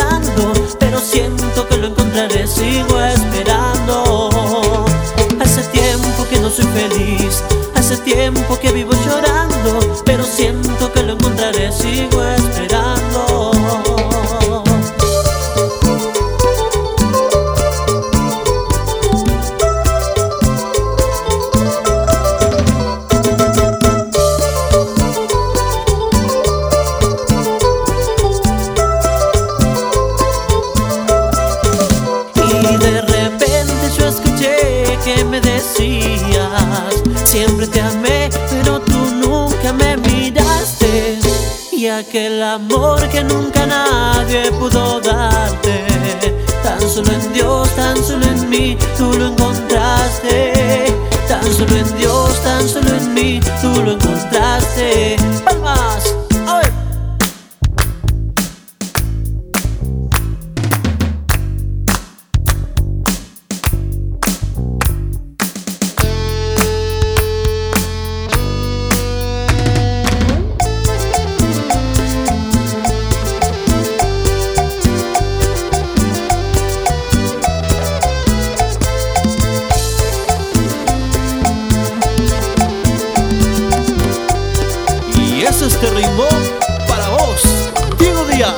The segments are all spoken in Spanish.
llorando, pero siento que lo encontraré, sigo esperando. Hace tiempo que no soy feliz, hace tiempo que vivo llorando, pero siento que lo encontraré, sigo esperando. Y de repente yo escuché que me decías: siempre te amé, pero tú nunca me miraste. Y aquel amor que nunca nadie pudo darte, tan solo en Dios, tan solo en mí, tú lo encontraste. Tan solo en Dios, tan solo en mí, tú lo encontraste. ¡Palmas! ¡A ver! Este ritmo para vos, Diego Díaz.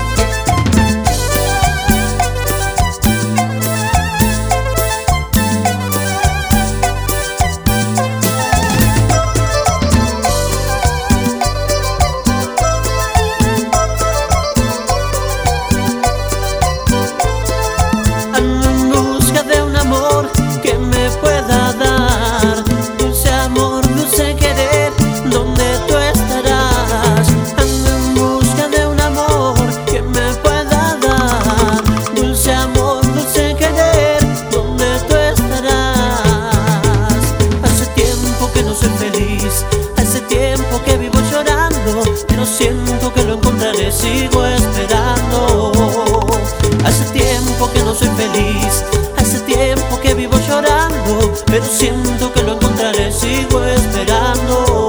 Ando en busca de un amor que me pueda dar dulce amor, dulce querer, donde tú estarás. Ando en busca de un amor que me pueda dar dulce amor, dulce querer, donde tú estarás. Hace tiempo que no soy feliz, hace tiempo que vivo llorando, pero siento que lo encontraré, sigo esperando. Hace tiempo que no soy feliz, hace tiempo que vivo llorando, pero siento que lo encontraré, sigo esperando.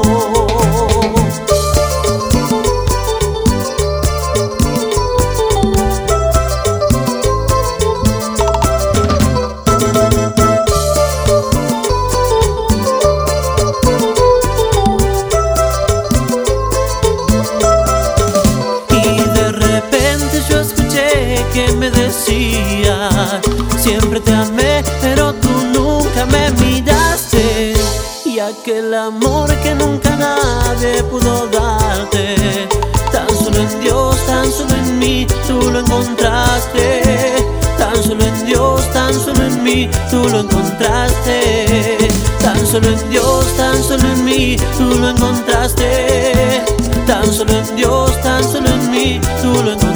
Que me decía: siempre te amé, pero tú nunca me miraste. Y aquel amor que nunca nadie pudo darte, tan solo en Dios, tan solo en mí, tú lo encontraste. Tan solo en Dios, tan solo en mí, tú lo encontraste. Tan solo en Dios, tan solo en mí, tú lo encontraste. Tan solo en Dios, tan solo en mí, tú lo encontraste.